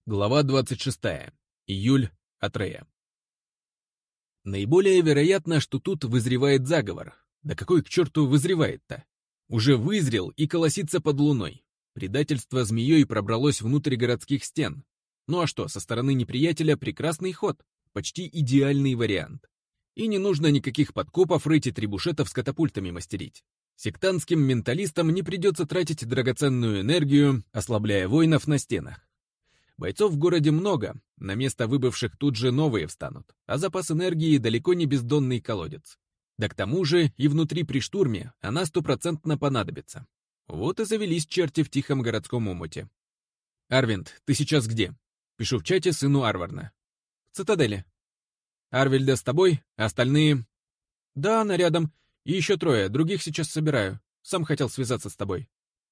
Глава 26. Июль. Атрея. Наиболее вероятно, что тут вызревает заговор. Да какой к черту вызревает-то? Уже вызрел и колосится под луной. Предательство змеей пробралось внутрь городских стен. Ну а что, со стороны неприятеля прекрасный ход, почти идеальный вариант. И не нужно никаких подкопов рыть и требушетов с катапультами мастерить. Сектантским менталистам не придется тратить драгоценную энергию, ослабляя воинов на стенах. Бойцов в городе много, на место выбывших тут же новые встанут, а запас энергии далеко не бездонный колодец. Да к тому же и внутри при штурме она стопроцентно понадобится. Вот и завелись черти в тихом городском омуте. «Арвинд, ты сейчас где?» Пишу в чате сыну Арварна. «В цитадели». «Арвильда с тобой, а остальные?» «Да, она рядом. И еще трое, других сейчас собираю. Сам хотел связаться с тобой».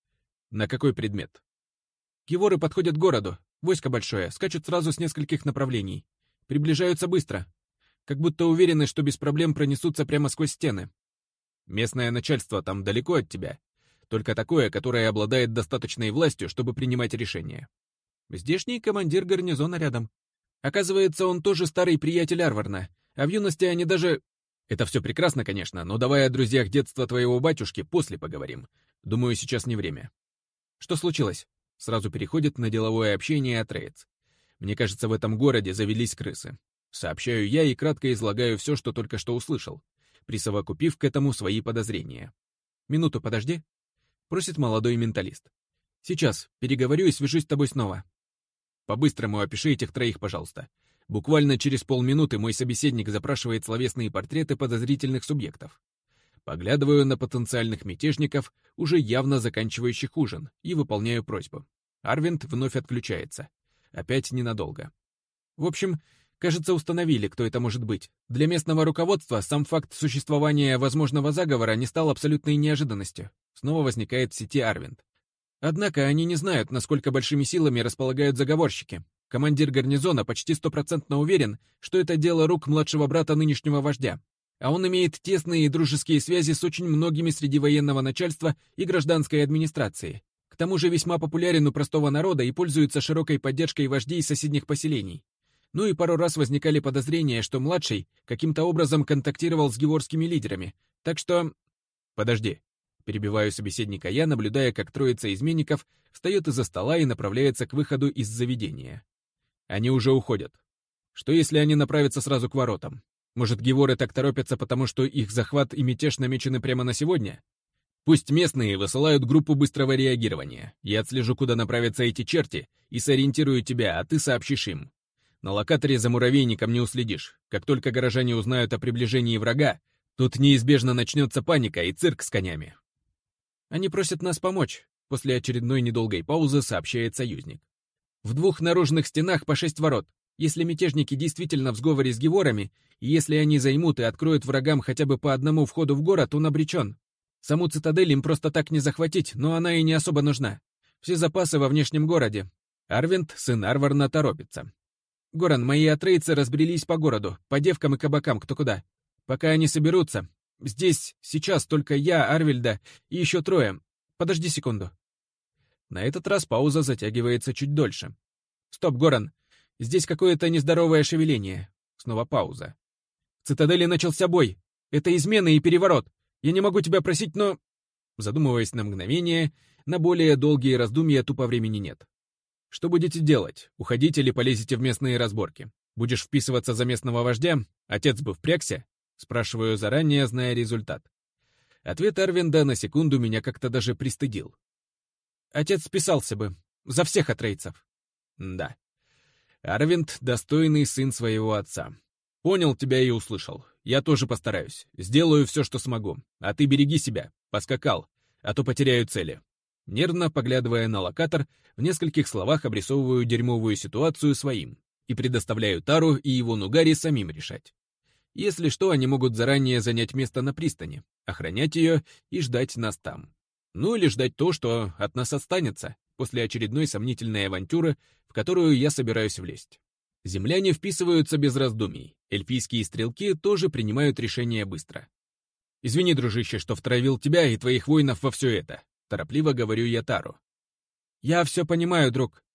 «На какой предмет?» «Геворы подходят к городу. Войско большое, скачут сразу с нескольких направлений. Приближаются быстро. Как будто уверены, что без проблем пронесутся прямо сквозь стены. Местное начальство там далеко от тебя. Только такое, которое обладает достаточной властью, чтобы принимать решения. Здешний командир гарнизона рядом. Оказывается, он тоже старый приятель Арварна, а в юности они даже... Это все прекрасно, конечно, но давай о друзьях детства твоего батюшки после поговорим. Думаю, сейчас не время. Что случилось? Сразу переходит на деловое общение Атреец. Мне кажется, в этом городе завелись крысы. Сообщаю я и кратко излагаю все, что только что услышал, присовокупив к этому свои подозрения. «Минуту подожди», — просит молодой менталист. «Сейчас, переговорю и свяжусь с тобой снова». «По-быстрому опиши этих троих, пожалуйста. Буквально через полминуты мой собеседник запрашивает словесные портреты подозрительных субъектов. Поглядываю на потенциальных мятежников, уже явно заканчивающих ужин, и выполняю просьбу. Арвинд вновь отключается. Опять ненадолго. В общем, кажется, установили, кто это может быть. Для местного руководства сам факт существования возможного заговора не стал абсолютной неожиданностью. Снова возникает в сети Арвинд. Однако они не знают, насколько большими силами располагают заговорщики. Командир гарнизона почти стопроцентно уверен, что это дело рук младшего брата нынешнего вождя. А он имеет тесные и дружеские связи с очень многими среди военного начальства и гражданской администрации. К тому же весьма популярен у простого народа и пользуется широкой поддержкой вождей соседних поселений. Ну и пару раз возникали подозрения, что младший каким-то образом контактировал с геворскими лидерами. Так что... Подожди. Перебиваю собеседника я, наблюдая, как троица изменников встает из-за стола и направляется к выходу из заведения. Они уже уходят. Что если они направятся сразу к воротам? Может, геворы так торопятся, потому что их захват и мятеж намечены прямо на сегодня? Пусть местные высылают группу быстрого реагирования. Я отслежу, куда направятся эти черти, и сориентирую тебя, а ты сообщишь им. На локаторе за муравейником не уследишь. Как только горожане узнают о приближении врага, тут неизбежно начнется паника и цирк с конями. Они просят нас помочь, после очередной недолгой паузы сообщает союзник. В 2 наружных стенах по 6 ворот. Если мятежники действительно в сговоре с геворами, и если они займут и откроют врагам хотя бы по одному входу в город, он обречен. Саму цитадель им просто так не захватить, но она и не особо нужна. Все запасы во внешнем городе. Арвинд, сын Арварна, торопится. Горан, мои атрейцы разбрелись по городу, по девкам и кабакам, кто куда. Пока они соберутся, здесь, сейчас только я, Арвильда и еще 3. Подожди секунду. На этот раз пауза затягивается чуть дольше. Стоп, Горан. Здесь какое-то нездоровое шевеление. Снова пауза. В цитадели начался бой. Это измена и переворот. Я не могу тебя просить, но... Задумываясь на мгновение, на более долгие раздумья тупо времени нет. Что будете делать? Уходите или полезете в местные разборки? Будешь вписываться за местного вождя? Отец бы впрягся? Спрашиваю заранее, зная результат. Ответ Арвинда на секунду меня как-то даже пристыдил. Отец списался бы. За всех атрейцев. Да. Арвинд — достойный сын своего отца. Понял тебя и услышал. Я тоже постараюсь. Сделаю все, что смогу. А ты береги себя. Поскакал. А то потеряю цели. Нервно поглядывая на локатор, в нескольких словах обрисовываю дерьмовую ситуацию своим и предоставляю Тару и его Нугари самим решать. Если что, они могут заранее занять место на пристани, охранять ее и ждать нас там. Ну или ждать то, что от нас останется после очередной сомнительной авантюры, в которую я собираюсь влезть. Земляне вписываются без раздумий, эльфийские стрелки тоже принимают решение быстро. «Извини, дружище, что втравил тебя и твоих воинов во все это», — торопливо говорю я Тару. «Я все понимаю, друг.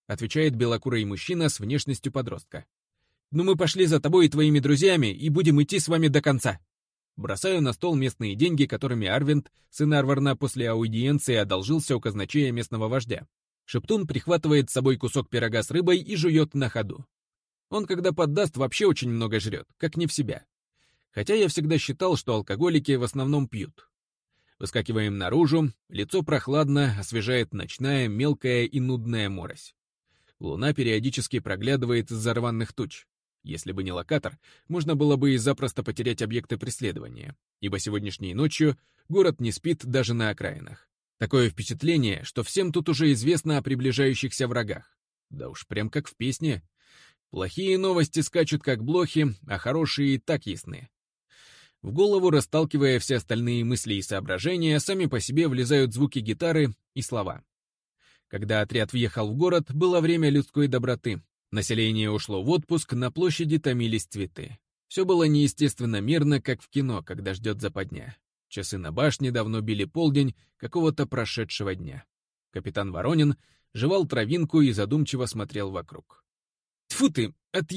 — отвечает белокурый мужчина с внешностью подростка. «Ну мы пошли за тобой и твоими друзьями и будем идти с вами до конца». Бросаю на стол местные деньги, которыми Арвент, сын Арварна, после аудиенции одолжился у казначея местного вождя. Шептун прихватывает с собой кусок пирога с рыбой и жует на ходу. Он, когда поддаст, вообще очень много жрет, как не в себя. Хотя я всегда считал, что алкоголики в основном пьют. Выскакиваем наружу, лицо прохладно, освежает ночная, мелкая и нудная морось. Луна периодически проглядывает из-за рваных туч. Если бы не локатор, можно было бы и запросто потерять объекты преследования, ибо сегодняшней ночью город не спит даже на окраинах. Такое впечатление, что всем тут уже известно о приближающихся врагах. Да уж прям как в песне. Плохие новости скачут как блохи, а хорошие и так ясны. В голову, расталкивая все остальные мысли и соображения, сами по себе влезают звуки гитары и слова. Когда отряд въехал в город, было время людской доброты. Население ушло в отпуск, на площади томились цветы. Все было неестественно мирно, как в кино, когда ждет западня. Часы на башне давно били полдень какого-то прошедшего дня. Капитан Воронин жевал травинку и задумчиво смотрел вокруг. «Тьфу ты,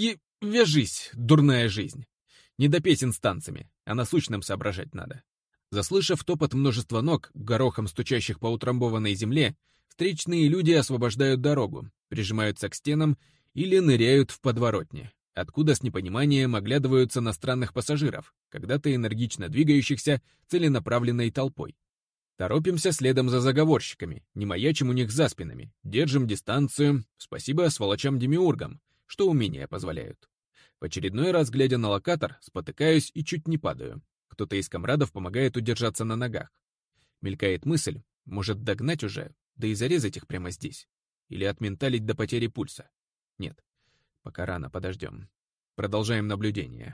вяжись, дурная жизнь! Не до песен с танцами, а насущным соображать надо». Заслышав топот множества ног, горохом стучащих по утрамбованной земле, встречные люди освобождают дорогу, прижимаются к стенам или ныряют в подворотни, откуда с непониманием оглядываются на странных пассажиров, когда-то энергично двигающихся целенаправленной толпой. Торопимся следом за заговорщиками, не маячим у них за спинами, держим дистанцию, спасибо сволочам-демиургам, что умения позволяют. В очередной раз, глядя на локатор, спотыкаюсь и чуть не падаю. Кто-то из комрадов помогает удержаться на ногах. Мелькает мысль, может догнать уже, да и зарезать их прямо здесь. Или отменталить до потери пульса. Нет, пока рано, подождем. Продолжаем наблюдение.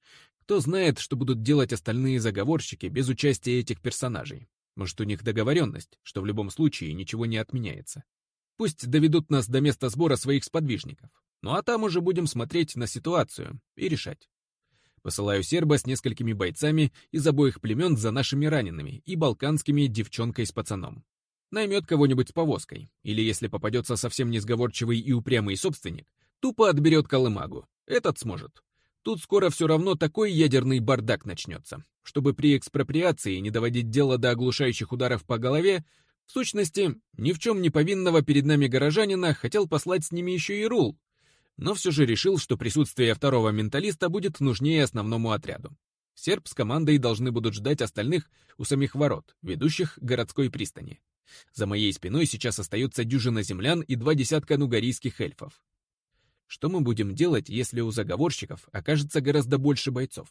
Кто знает, что будут делать остальные заговорщики без участия этих персонажей. Может, у них договоренность, что в любом случае ничего не отменяется. Пусть доведут нас до места сбора своих сподвижников. Ну а там уже будем смотреть на ситуацию и решать. Посылаю серба с несколькими бойцами из обоих племен за нашими ранеными и балканскими девчонкой с пацаном. Наймет кого-нибудь с повозкой, или если попадется совсем несговорчивый и упрямый собственник, тупо отберет колымагу. Этот сможет. Тут скоро все равно такой ядерный бардак начнется, чтобы при экспроприации не доводить дело до оглушающих ударов по голове. В сущности, ни в чем не повинного перед нами горожанина хотел послать с ними еще и Рул, но все же решил, что присутствие второго менталиста будет нужнее основному отряду. Серб с командой должны будут ждать остальных у самих ворот, ведущих к городской пристани. За моей спиной сейчас остаются дюжина землян и 2 десятка нугарийских эльфов. Что мы будем делать, если у заговорщиков окажется гораздо больше бойцов?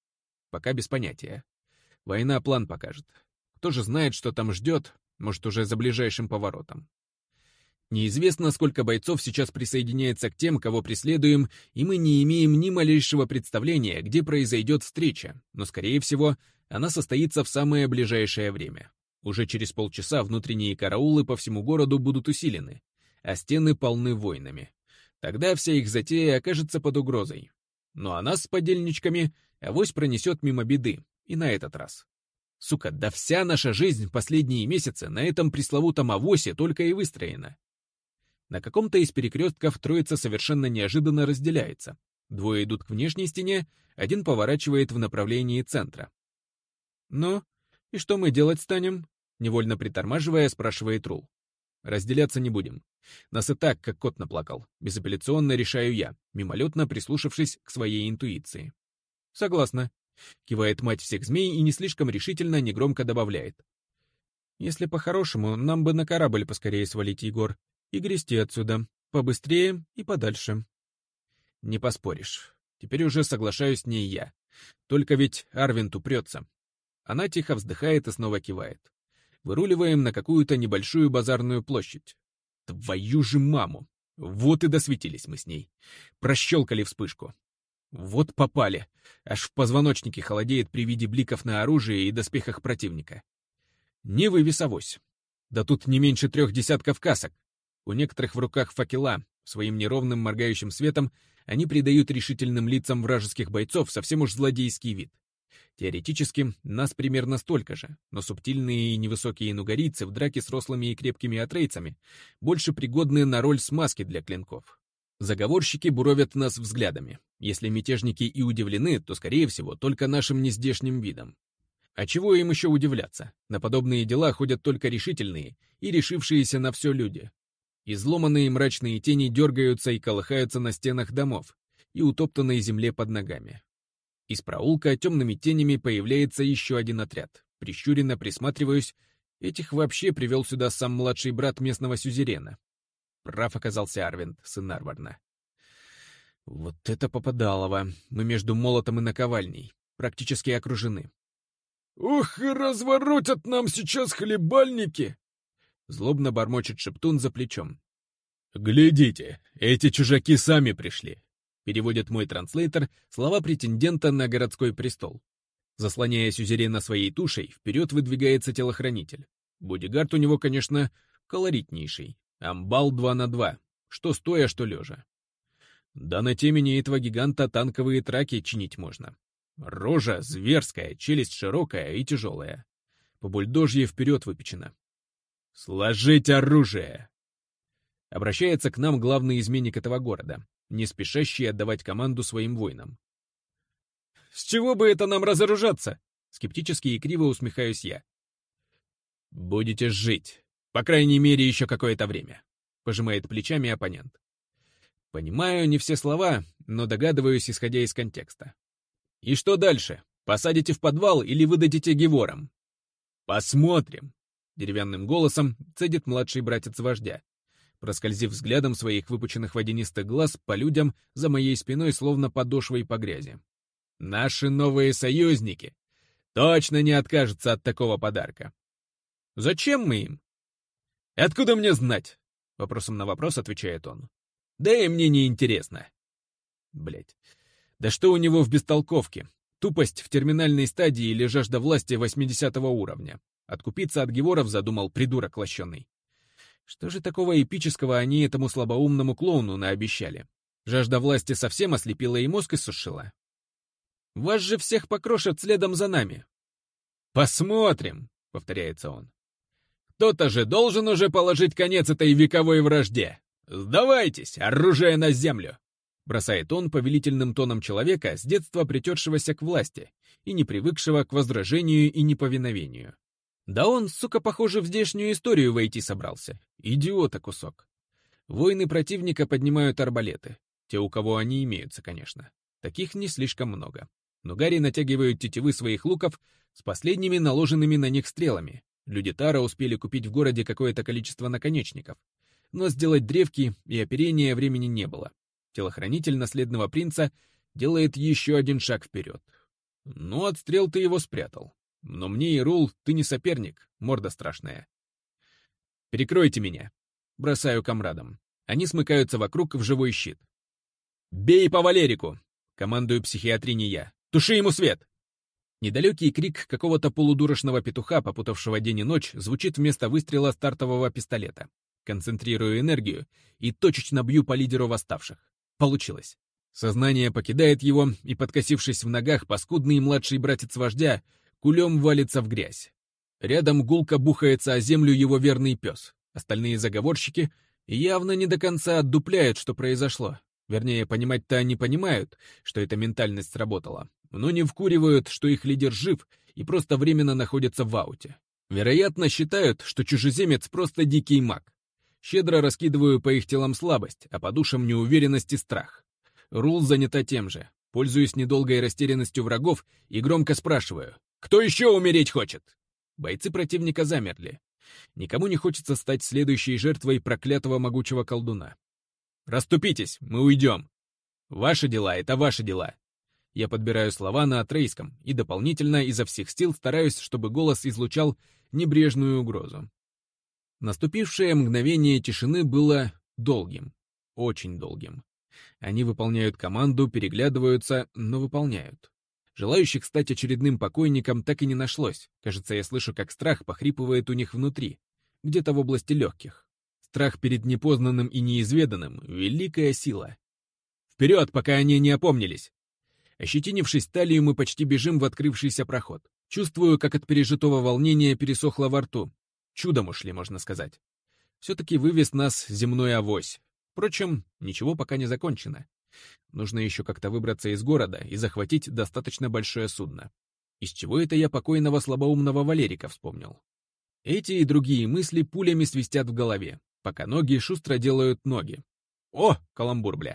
Пока без понятия. Война план покажет. Кто же знает, что там ждет, может, уже за ближайшим поворотом. Неизвестно, сколько бойцов сейчас присоединяется к тем, кого преследуем, и мы не имеем ни малейшего представления, где произойдет встреча, но, скорее всего, она состоится в самое ближайшее время. Уже через полчаса внутренние караулы по всему городу будут усилены, а стены полны воинами. Тогда вся их затея окажется под угрозой. Ну а нас с подельничками авось пронесет мимо беды, и на этот раз. Сука, да вся наша жизнь последние месяцы на этом пресловутом авосе только и выстроена. На каком-то из перекрестков троица совершенно неожиданно разделяется. 2 идут к внешней стене, 1 поворачивает в направлении центра. «Ну, и что мы делать станем?» Невольно притормаживая, спрашивает Рул. «Разделяться не будем. Нас и так, как кот наплакал. Безапелляционно решаю я, мимолетно прислушавшись к своей интуиции». «Согласна», — кивает мать всех змей и не слишком решительно, негромко добавляет. «Если по-хорошему, нам бы на корабль поскорее свалить, Егор, и грести отсюда, побыстрее и подальше». Не поспоришь. Теперь уже соглашаюсь с ней я. Только ведь Арвент упрется. Она тихо вздыхает и снова кивает. Выруливаем на какую-то небольшую базарную площадь. Твою же маму! Вот и досветились мы с ней. Прощелкали вспышку. Вот попали. Аж в позвоночнике холодеет при виде бликов на оружии и доспехах противника. Не вывесовось. Да тут не меньше 3 десятков касок. У некоторых в руках факела. Своим неровным моргающим светом они придают решительным лицам вражеских бойцов совсем уж злодейский вид. Теоретически, нас примерно столько же, но субтильные и невысокие нугарийцы в драке с рослыми и крепкими атрейцами больше пригодны на роль смазки для клинков. Заговорщики буровят нас взглядами. Если мятежники и удивлены, то, скорее всего, только нашим нездешним видом. А чего им еще удивляться? На подобные дела ходят только решительные и решившиеся на все люди. Изломанные мрачные тени дергаются и колыхаются на стенах домов и утоптанной земле под ногами. Из проулка темными тенями появляется еще один отряд. Прищуренно присматриваюсь, этих вообще привел сюда сам младший брат местного сюзерена. Прав оказался Арвент, сын Арварна. Вот это попадалово. Мы между молотом и наковальней. Практически окружены. «Ух, и разворотят нам сейчас хлебальники!» Злобно бормочет шептун за плечом. «Глядите, эти чужаки сами пришли!» Переводит мой транслейтер слова претендента на городской престол. Заслоняя сюзерена своей тушей, вперед выдвигается телохранитель. Бодигард у него, конечно, колоритнейший. Амбал 2 на 2, что стоя, что лежа. Да на темени этого гиганта танковые траки чинить можно. Рожа зверская, челюсть широкая и тяжелая. По бульдожье вперед выпечена. «Сложить оружие!» Обращается к нам главный изменник этого города, не спешащий отдавать команду своим воинам. «С чего бы это нам разоружаться?» Скептически и криво усмехаюсь я. «Будете жить. По крайней мере, еще какое-то время», — пожимает плечами оппонент. Понимаю не все слова, но догадываюсь, исходя из контекста. «И что дальше? Посадите в подвал или выдадите геворам?» «Посмотрим», — деревянным голосом цедит младший братец вождя, проскользив взглядом своих выпученных водянистых глаз по людям за моей спиной, словно подошвой по грязи. «Наши новые союзники точно не откажутся от такого подарка». «Зачем мы им?» «Откуда мне знать?» — вопросом на вопрос отвечает он. «Да и мне не интересно». Блять. Да что у него в бестолковке? Тупость в терминальной стадии или жажда власти 80-го уровня. Откупиться от геворов задумал придурок лощеный. Что же такого эпического они этому слабоумному клоуну наобещали? Жажда власти совсем ослепила и мозг иссушила. «Вас же всех покрошат следом за нами». «Посмотрим», — повторяется он. «Кто-то же должен уже положить конец этой вековой вражде. Сдавайтесь, оружие на землю!» Бросает он повелительным тоном человека, с детства притершегося к власти и не привыкшего к возражению и неповиновению. Да он, сука, похоже, в здешнюю историю войти собрался. Идиота кусок. Воины противника поднимают арбалеты. Те, у кого они имеются, конечно. Таких не слишком много. Но Гарри натягивают тетивы своих луков с последними наложенными на них стрелами. Люди Тара успели купить в городе какое-то количество наконечников. Но сделать древки и оперения времени не было. Телохранитель наследного принца делает еще один шаг вперед. Ну, отстрел ты его спрятал. Но мне, Ирул, ты не соперник, морда страшная. Перекройте меня. Бросаю комрадам. Они смыкаются вокруг в живой щит. «Бей по Валерику!» — командую психиатрине я. «Туши ему свет!» Недалекий крик какого-то полудурочного петуха, попутавшего день и ночь, звучит вместо выстрела стартового пистолета. Концентрирую энергию и точечно бью по лидеру восставших. Получилось. Сознание покидает его, и, подкосившись в ногах, паскудный младший братец вождя кулем валится в грязь. Рядом гулко бухается о землю его верный пес. Остальные заговорщики явно не до конца отдупляют, что произошло. Вернее, понимать-то они понимают, что эта ментальность сработала, но не вкуривают, что их лидер жив и просто временно находится в ауте. Вероятно, считают, что чужеземец просто дикий маг. Щедро раскидываю по их телам слабость, а по душам неуверенность и страх. Рул занята тем же. Пользуюсь недолгой растерянностью врагов и громко спрашиваю: «Кто еще умереть хочет?» Бойцы противника замерли. Никому не хочется стать следующей жертвой проклятого могучего колдуна. «Расступитесь, мы уйдем. Ваши дела — это ваши дела». Я подбираю слова на атрейском и дополнительно изо всех сил стараюсь, чтобы голос излучал небрежную угрозу. Наступившее мгновение тишины было долгим, очень долгим. Они выполняют команду, переглядываются, но выполняют. Желающих стать очередным покойником так и не нашлось. Кажется, я слышу, как страх похрипывает у них внутри, где-то в области легких. Страх перед непознанным и неизведанным — великая сила. Вперед, пока они не опомнились! Ощетинившись талию, мы почти бежим в открывшийся проход. Чувствую, как от пережитого волнения пересохло во рту. Чудом ушли, можно сказать. Все-таки вывез нас земной авось. Впрочем, ничего пока не закончено. Нужно еще как-то выбраться из города и захватить достаточно большое судно. Из чего это я покойного слабоумного Валерика вспомнил? Эти и другие мысли пулями свистят в голове, пока ноги шустро делают ноги. О, каламбур, бля.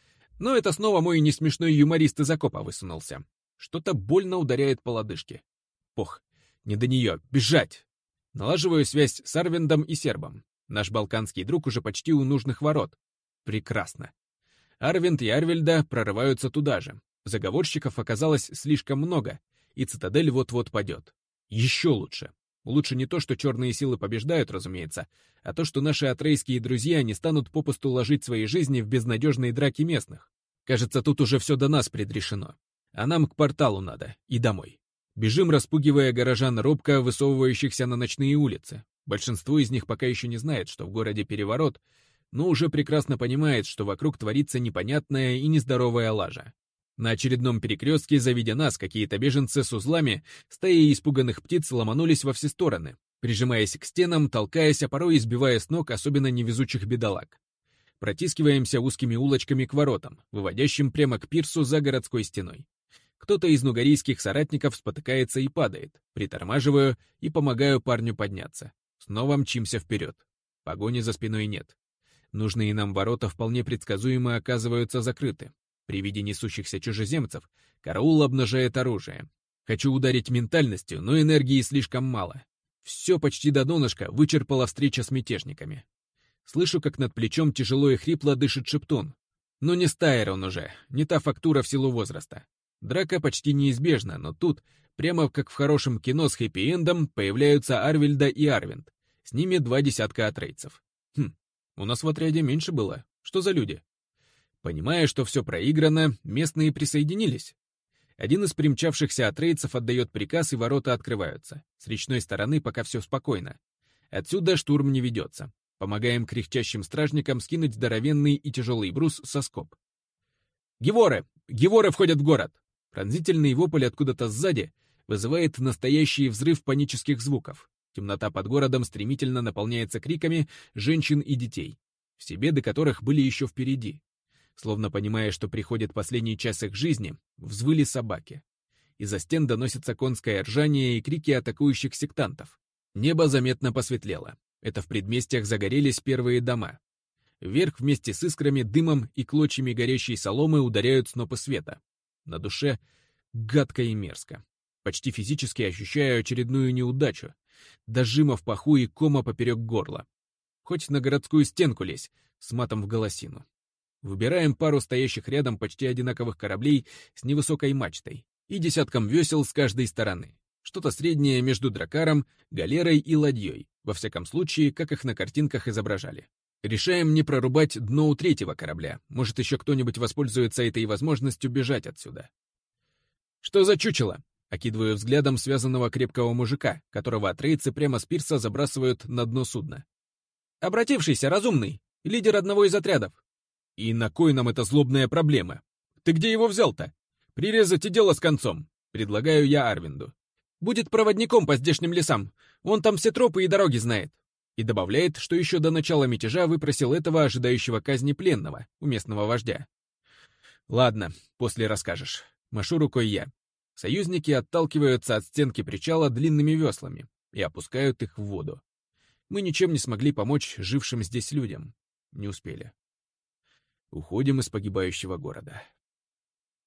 Но это снова мой несмешной юморист из окопа высунулся. Что-то больно ударяет по лодыжке. Пох, не до нее, бежать! Налаживаю связь с Арвиндом и сербом. Наш балканский друг уже почти у нужных ворот. Прекрасно. Арвинд и Арвельда прорываются туда же. Заговорщиков оказалось слишком много, и цитадель вот-вот падет. Еще лучше. Лучше не то, что черные силы побеждают, разумеется, а то, что наши атрейские друзья не станут попусту ложить свои жизни в безнадежные драки местных. Кажется, тут уже все до нас предрешено. А нам к порталу надо и домой. Бежим, распугивая горожан робко, высовывающихся на ночные улицы. Большинство из них пока еще не знает, что в городе переворот, но уже прекрасно понимает, что вокруг творится непонятная и нездоровая лажа. На очередном перекрестке, завидя нас, какие-то беженцы с узлами, стаи испуганных птиц ломанулись во все стороны, прижимаясь к стенам, толкаясь, а порой избивая с ног особенно невезучих бедолаг. Протискиваемся узкими улочками к воротам, выводящим прямо к пирсу за городской стеной. Кто-то из нугарийских соратников спотыкается и падает. Притормаживаю и помогаю парню подняться. Снова мчимся вперед. Погони за спиной нет. Нужные нам ворота вполне предсказуемо оказываются закрыты. При виде несущихся чужеземцев караул обнажает оружие. Хочу ударить ментальностью, но энергии слишком мало. Все почти до донышка вычерпала встреча с мятежниками. Слышу, как над плечом тяжело и хрипло дышит шептун. Но не стайер он уже, не та фактура в силу возраста. Драка почти неизбежна, но тут, прямо как в хорошем кино с хэппи-эндом, появляются Арвельда и Арвинд. С ними 2 десятка атрейцев. У нас в отряде меньше было. Что за люди? Понимая, что все проиграно, местные присоединились. Один из примчавшихся атрейцев отдает приказ, и ворота открываются. С речной стороны пока все спокойно. Отсюда штурм не ведется. Помогаем кряхтящим стражникам скинуть здоровенный и тяжелый брус со скоб. «Геворы! Геворы входят в город!» Пронзительный вопль откуда-то сзади вызывает настоящий взрыв панических звуков. Темнота под городом стремительно наполняется криками женщин и детей, все беды которых были еще впереди. Словно понимая, что приходит последний час их жизни, взвыли собаки. Из-за стен доносится конское ржание и крики атакующих сектантов. Небо заметно посветлело. Это в предместьях загорелись первые дома. Вверх вместе с искрами, дымом и клочьями горящей соломы ударяют снопы света. На душе гадко и мерзко. Почти физически ощущаю очередную неудачу. Дожима в паху и кома поперек горла. Хоть на городскую стенку лезь, с матом в голосину. Выбираем пару стоящих рядом почти одинаковых кораблей с невысокой мачтой и десятком весел с каждой стороны. Что-то среднее между дракаром, галерой и ладьей, во всяком случае, как их на картинках изображали. Решаем не прорубать дно у 3-го корабля, может еще кто-нибудь воспользуется этой возможностью бежать отсюда. «Что за чучело?» — окидываю взглядом связанного крепкого мужика, которого атрейцы прямо с пирса забрасывают на дно судна. «Обратившийся, разумный, лидер одного из отрядов». «И на кой нам эта злобная проблема? Ты где его взял-то? Прирезать и дело с концом», — предлагаю я Арвинду. «Будет проводником по здешним лесам, он там все тропы и дороги знает». И добавляет, что еще до начала мятежа выпросил этого ожидающего казни пленного у местного вождя. «Ладно, после расскажешь». Машу рукой я. Союзники отталкиваются от стенки причала длинными веслами и опускают их в воду. Мы ничем не смогли помочь жившим здесь людям. Не успели. Уходим из погибающего города.